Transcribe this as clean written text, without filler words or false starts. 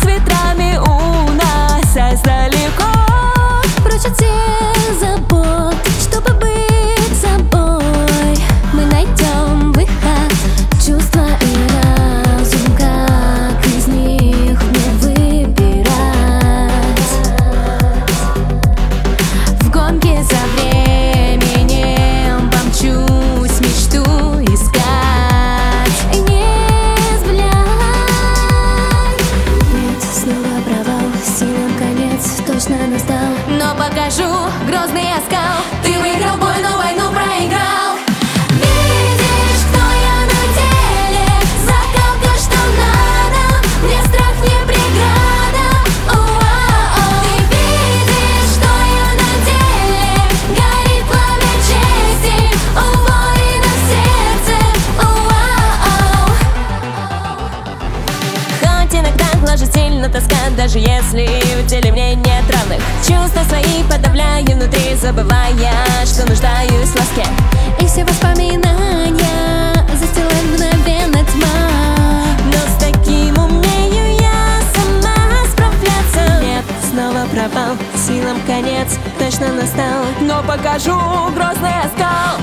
ветрами уносясь далеко, прочь от всех забот, чтобы быть собой. Мы найдем выход, чувства и разум, как из них мне выбирать. В гонке за временем помчусь мечту искать и не сблять. Нет, снова провал, силам конец точно настал, но покажу грозный оскал. Ты выиграл бой, но войну проиграл. Видишь, кто я на деле, закалка, что надо, мне страх не преграда. Ты видишь, что я на деле, горит пламя чести у воина в сердце. хоть иногда гложет сильно тоска, даже если в теле мне нет равных. Чувства свои подавляю внутри, забывая, что нуждаюсь в ласке. И все воспоминания застилает мгновенно тьма, Но с таким умею я сама справляться. Нет, снова пропал, силам конец точно настал, но покажу грозный оскал.